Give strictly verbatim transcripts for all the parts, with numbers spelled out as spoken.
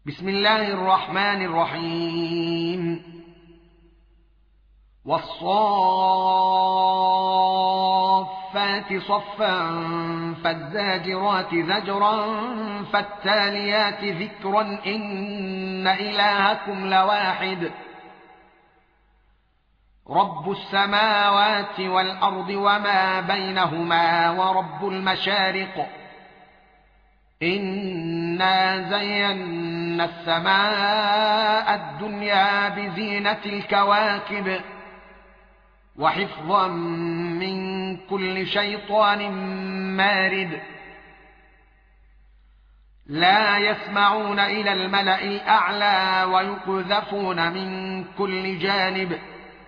بسم الله الرحمن الرحيم والصافات صفا فالزاجرات زجرا فالتاليات ذكرا إن إلهكم لواحد رب السماوات والأرض وما بينهما ورب المشارق إنا زينا السماء الدنيا بزينة الكواكب وحفظا من كل شيطان مارد لا يسمعون إلى الملأ الأعلى ويقذفون من كل جانب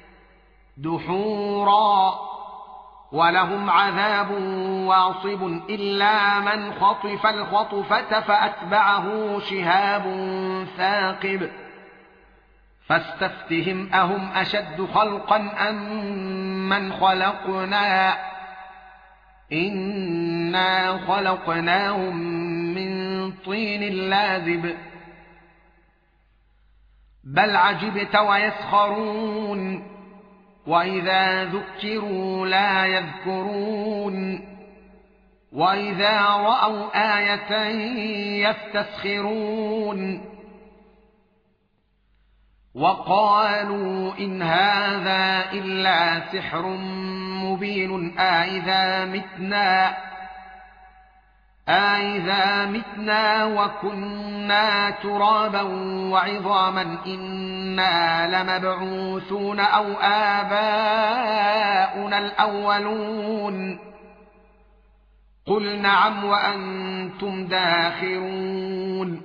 دحورا ولهم عذاب واصب إلا من خطف الخطفة فأتبعه شهاب ثاقب فاستفتهم أهم أشد خلقا أم من خلقنا إنا خلقناهم من طين لازب بل عجبت ويسخرون وإذا ذكروا لا يذكرون وإذا رأوا آية يستسخرون وقالوا إن هذا إلا سحر مبين أإذا متنا أإذا متنا وكنا ترابا وعظاما إنا لمبعوثون أو آباؤنا الأولون قل نعم وأنتم داخرون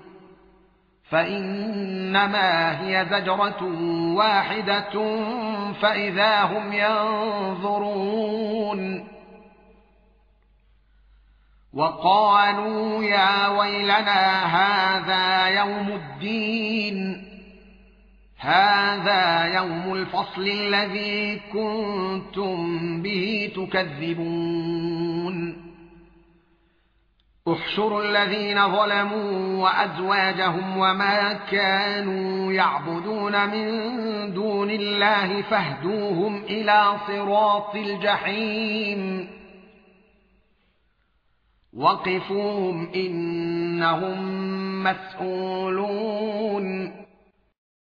فإنما هي زجرة واحدة فإذا هم ينظرون وقالوا يا ويلنا هذا يوم الدين هذا يوم الفصل الذي كنتم به تكذبون احشروا الذين ظلموا وأزواجهم وما كانوا يعبدون من دون الله فاهدوهم إلى صراط الجحيم وقفوهم إنهم مسؤولون